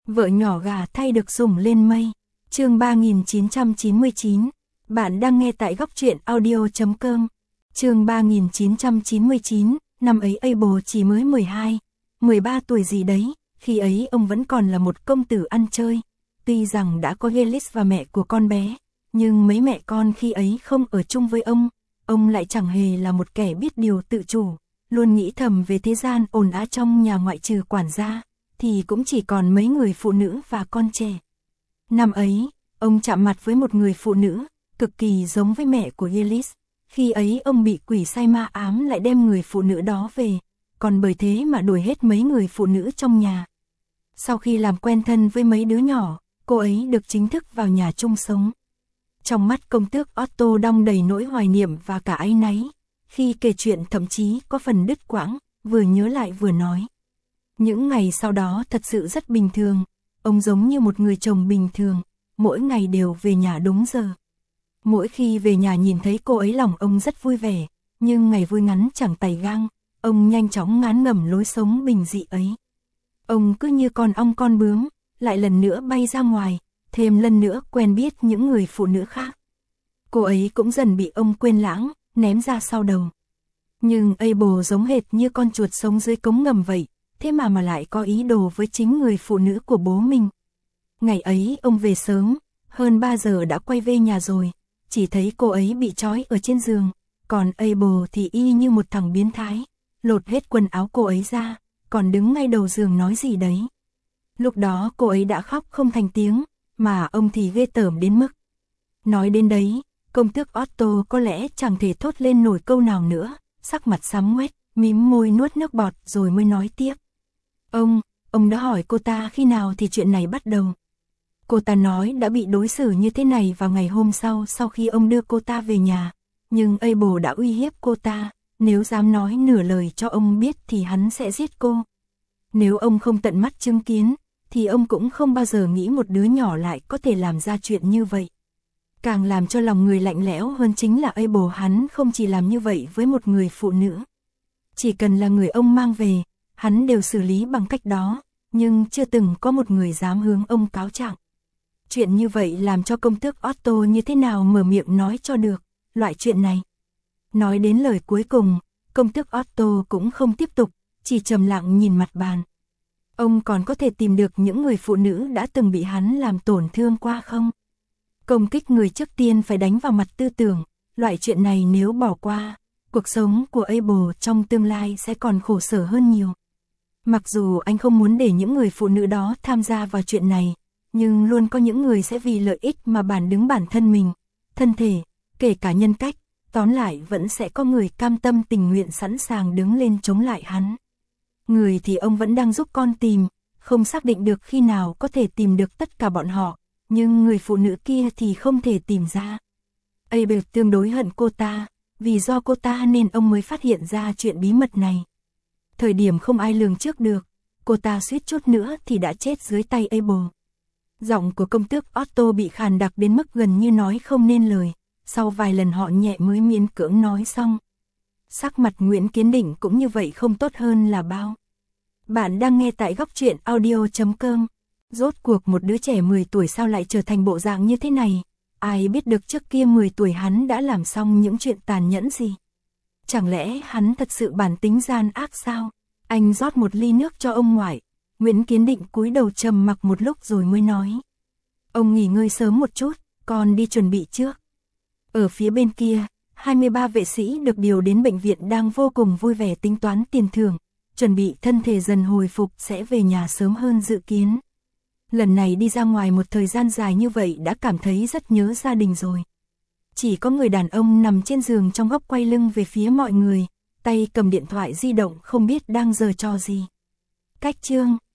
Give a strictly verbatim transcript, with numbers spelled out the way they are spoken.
Vợ nhỏ gà thay được sủng lên mây. Chương ba nghìn chín trăm chín mươi chín. Bạn đang nghe tại góc truyện audio chấm com. Chương ba nghìn chín trăm chín mươi chín, năm ấy Abel chỉ mới mười hai, mười ba tuổi gì đấy, khi ấy ông vẫn còn là một công tử ăn chơi. Tuy rằng đã có Gillis và mẹ của con bé, nhưng mấy mẹ con khi ấy không ở chung với ông, ông lại chẳng hề là một kẻ biết điều tự chủ, luôn nghĩ thầm về thế gian ồn ào trong nhà, ngoại trừ quản gia, thì cũng chỉ còn mấy người phụ nữ và con trẻ. Năm ấy, ông chạm mặt với một người phụ nữ, cực kỳ giống với mẹ của Gillis. Khi ấy ông bị quỷ sai ma ám lại đem người phụ nữ đó về, còn bởi thế mà đuổi hết mấy người phụ nữ trong nhà. Sau khi làm quen thân với mấy đứa nhỏ, cô ấy được chính thức vào nhà chung sống. Trong mắt công tước Otto đong đầy nỗi hoài niệm và cả áy náy, khi kể chuyện thậm chí có phần đứt quãng, vừa nhớ lại vừa nói. Những ngày sau đó thật sự rất bình thường, ông giống như một người chồng bình thường, mỗi ngày đều về nhà đúng giờ. Mỗi khi về nhà nhìn thấy cô ấy lòng ông rất vui vẻ, nhưng ngày vui ngắn chẳng tày gang, ông nhanh chóng ngán ngẩm lối sống bình dị ấy. Ông cứ như con ong con bướm, lại lần nữa bay ra ngoài, thêm lần nữa quen biết những người phụ nữ khác. Cô ấy cũng dần bị ông quên lãng, ném ra sau đầu. Nhưng Abel giống hệt như con chuột sống dưới cống ngầm vậy, thế mà mà lại có ý đồ với chính người phụ nữ của bố mình. Ngày ấy ông về sớm, hơn ba giờ đã quay về nhà rồi, chỉ thấy cô ấy bị trói ở trên giường, còn Abel thì y như một thằng biến thái, lột hết quần áo cô ấy ra, còn đứng ngay đầu giường nói gì đấy. Lúc đó cô ấy đã khóc không thành tiếng, mà ông thì ghê tởm đến mức. Nói đến đấy, công tước Otto có lẽ chẳng thể thốt lên nổi câu nào nữa, sắc mặt xám ngoét, mím môi nuốt nước bọt rồi mới nói tiếp. Ông, ông đã hỏi cô ta khi nào thì chuyện này bắt đầu. Cô ta nói đã bị đối xử như thế này vào ngày hôm sau sau khi ông đưa cô ta về nhà, nhưng Abel đã uy hiếp cô ta, nếu dám nói nửa lời cho ông biết thì hắn sẽ giết cô. Nếu ông không tận mắt chứng kiến, thì ông cũng không bao giờ nghĩ một đứa nhỏ lại có thể làm ra chuyện như vậy. Càng làm cho lòng người lạnh lẽo hơn chính là Abel hắn không chỉ làm như vậy với một người phụ nữ. Chỉ cần là người ông mang về, hắn đều xử lý bằng cách đó, nhưng chưa từng có một người dám hướng ông cáo trạng. Chuyện như vậy làm cho công tước Otto như thế nào mở miệng nói cho được, loại chuyện này. Nói đến lời cuối cùng, công tước Otto cũng không tiếp tục, chỉ trầm lặng nhìn mặt bàn. Ông còn có thể tìm được những người phụ nữ đã từng bị hắn làm tổn thương qua không? Công kích người trước tiên phải đánh vào mặt tư tưởng, loại chuyện này nếu bỏ qua, cuộc sống của Abel trong tương lai sẽ còn khổ sở hơn nhiều. Mặc dù anh không muốn để những người phụ nữ đó tham gia vào chuyện này, nhưng luôn có những người sẽ vì lợi ích mà bản đứng bản thân mình, thân thể, kể cả nhân cách, tóm lại vẫn sẽ có người cam tâm tình nguyện sẵn sàng đứng lên chống lại hắn. Người thì ông vẫn đang giúp con tìm, không xác định được khi nào có thể tìm được tất cả bọn họ, nhưng người phụ nữ kia thì không thể tìm ra. Abel tương đối hận cô ta, vì do cô ta nên ông mới phát hiện ra chuyện bí mật này. Thời điểm không ai lường trước được, cô ta suýt chút nữa thì đã chết dưới tay Abel. Giọng của công tước Otto bị khàn đặc đến mức gần như nói không nên lời, sau vài lần họ nhẹ mới miễn cưỡng nói xong. Sắc mặt Nguyễn Kiến Định cũng như vậy không tốt hơn là bao. Bạn đang nghe tại góc truyện audio chấm com. Rốt cuộc một đứa trẻ mười tuổi sao lại trở thành bộ dạng như thế này? Ai biết được trước kia mười tuổi hắn đã làm xong những chuyện tàn nhẫn gì? Chẳng lẽ hắn thật sự bản tính gian ác sao? Anh rót một ly nước cho ông ngoại. Nguyễn Kiến Định cúi đầu trầm mặc một lúc rồi mới nói. Ông nghỉ ngơi sớm một chút, con đi chuẩn bị trước. Ở phía bên kia, hai mươi ba vệ sĩ được điều đến bệnh viện đang vô cùng vui vẻ tính toán tiền thưởng, chuẩn bị thân thể dần hồi phục sẽ về nhà sớm hơn dự kiến. Lần này đi ra ngoài một thời gian dài như vậy đã cảm thấy rất nhớ gia đình rồi. Chỉ có người đàn ông nằm trên giường trong góc quay lưng về phía mọi người, tay cầm điện thoại di động không biết đang giở trò gì. Cách chương